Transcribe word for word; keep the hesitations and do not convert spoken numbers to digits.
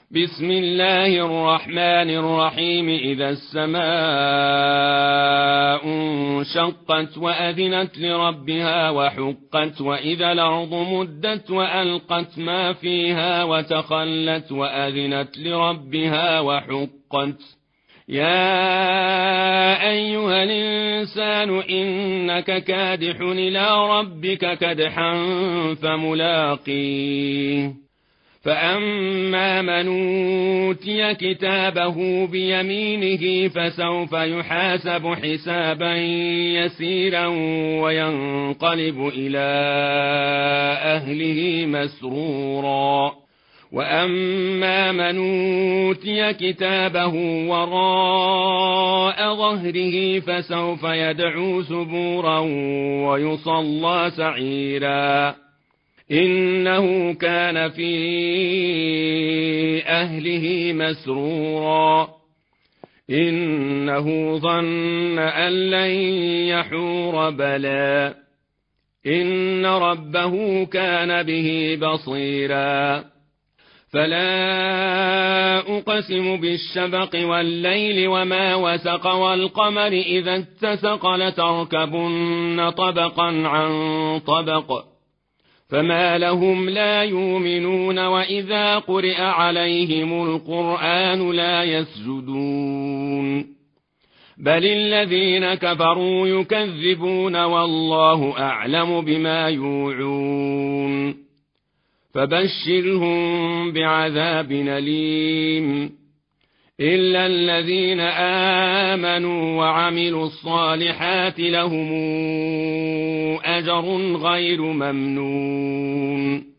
بسم الله الرحمن الرحيم. إذا السماء انشقت وأذنت لربها وحقت، وإذا الأرض مدت وألقت ما فيها وتخلت وأذنت لربها وحقت. يا أيها الإنسان إنك كادح إلى ربك كدحا فملاقيه. فأما من أوتي كتابه بيمينه فسوف يحاسب حسابا يسيرا وينقلب إلى أهله مسرورا. وأما من أوتي كتابه وراء ظهره فسوف يدعو ثبورا ويصلى سعيرا. إنه كان في أهله مسرورا. إنه ظن أن لن يحور بلى إن ربه كان به بصيرا. فلا أقسم بالشفق والليل وما وسق والقمر إذا اتسق لتركبن طبقا عن طبق فما لهم لا يؤمنون وإذا قرئ عليهم القرآن لا يسجدون بل الذين كفروا يكذبون والله أعلم بما يوعون. فبشرهم بعذاب أليم إلا الذين آمنوا وعملوا الصالحات لهم أجر غير ممنون.